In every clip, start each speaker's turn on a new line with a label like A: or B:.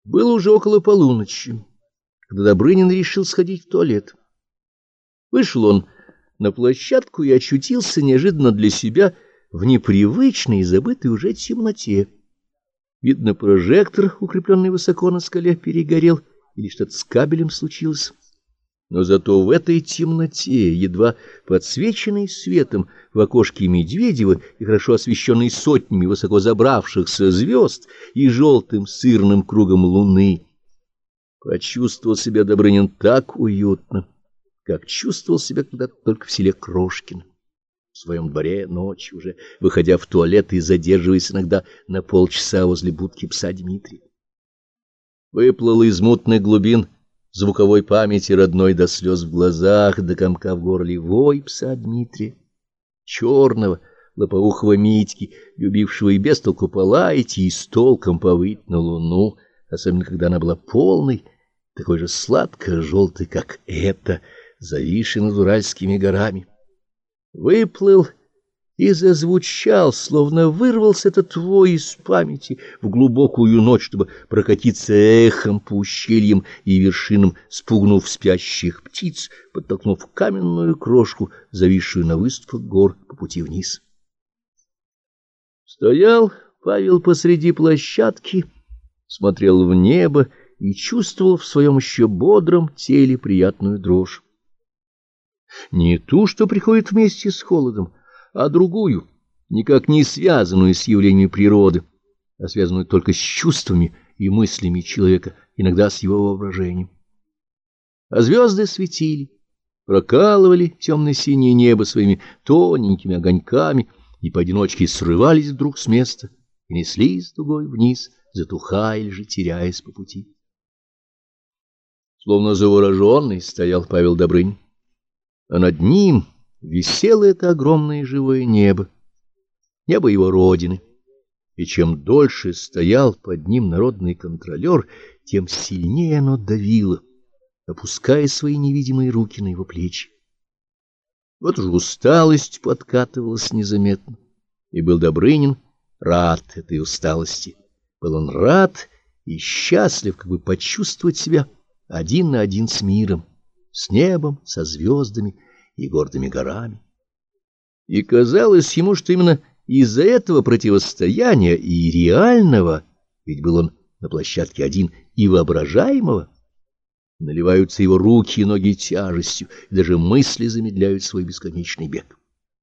A: Было уже около полуночи, когда Добрынин решил сходить в туалет. Вышел он на площадку и очутился неожиданно для себя в непривычной и забытой уже темноте. Видно, прожектор, укрепленный высоко на скале, перегорел, или что-то с кабелем случилось. Но зато в этой темноте, едва подсвеченной светом в окошке Медведева и хорошо освещенной сотнями высоко забравшихся звезд и желтым сырным кругом луны, почувствовал себя Добрынин так уютно, как чувствовал себя когда-то только в селе Крошкино, в своем дворе ночью, уже выходя в туалет и задерживаясь иногда на полчаса возле будки пса Дмитрия. Выплыл из мутных глубин звуковой памяти родной до слез в глазах, до комка в горле вой пса Дмитрия, черного, лопоухого Митьки, любившего и без толку полаять, и с толком повыть на луну, особенно когда она была полной, такой же сладко-желтой, как эта, зависшей над Уральскими горами. Выплыл и зазвучал, словно вырвался этот вой из памяти в глубокую ночь, чтобы прокатиться эхом по ущельям и вершинам, спугнув спящих птиц, подтолкнув каменную крошку, зависшую на выступах гор по пути вниз. Стоял Павел посреди площадки, смотрел в небо и чувствовал в своем еще бодром теле приятную дрожь. Не ту, что приходит вместе с холодом, а другую, никак не связанную с явлениями природы, а связанную только с чувствами и мыслями человека, иногда с его воображением. А звезды светили, прокалывали темно-синее небо своими тоненькими огоньками и поодиночке срывались вдруг с места и неслись дугой вниз, затухая или же теряясь по пути. Словно завороженный стоял Павел Добрынин, а над ним висело это огромное живое небо, небо его родины, и чем дольше стоял под ним народный контролер, тем сильнее оно давило, опуская свои невидимые руки на его плечи. Вот уже усталость подкатывалась незаметно, и был Добрынин рад этой усталости. Был он рад и счастлив, как бы почувствовать себя один на один с миром, с небом, со звездами и гордыми горами. И казалось ему, что именно из-за этого противостояния и реального, ведь был он на площадке один, и воображаемого, наливаются его руки и ноги тяжестью, и даже мысли замедляют свой бесконечный бег.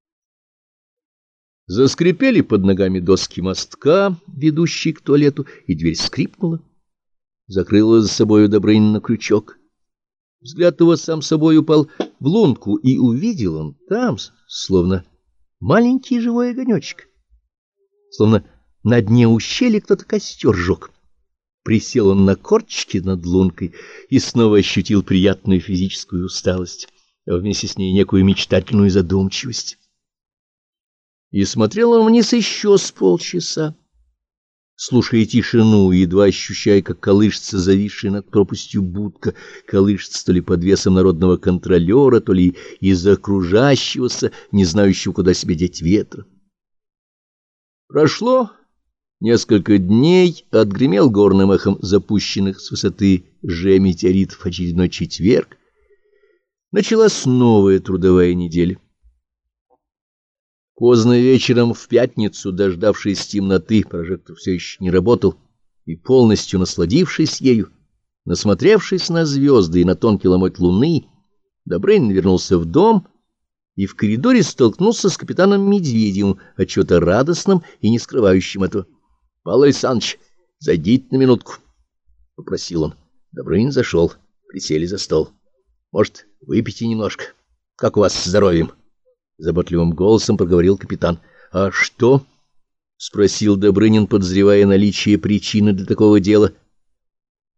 A: Заскрипели под ногами доски мостка, ведущие к туалету, и дверь скрипнула, закрыла за собою Добрынин на крючок. Взгляд его сам собой упал в лунку, и увидел он там, словно маленький живой огонечек, словно на дне ущелья кто-то костер жег. Присел он на корточки над лункой и снова ощутил приятную физическую усталость, а вместе с ней некую мечтательную задумчивость. И смотрел он вниз еще с полчаса, слушая тишину, едва ощущая, как колышется зависшая над пропастью будка, колышется то ли под весом народного контролера, то ли из-за окружающегося, не знающего, куда себе деть ветра. Прошло несколько дней, отгремел горным эхом запущенных с высоты метеоритов очередной четверг. Началась новая трудовая неделя. Поздно вечером в пятницу, дождавшись темноты, прожектор все еще не работал, и полностью насладившись ею, насмотревшись на звезды и на тонкий ломоть луны, Добрынин вернулся в дом и в коридоре столкнулся с капитаном Медведевым, отчего-то радостным и не скрывающим этого. — Павел Александрович, зайдите на минутку, — попросил он. Добрынин зашел, присели за стол. — Может, выпейте немножко? Как у вас с здоровьем? — заботливым голосом проговорил капитан. — А что? — спросил Добрынин, подозревая наличие причины для такого дела,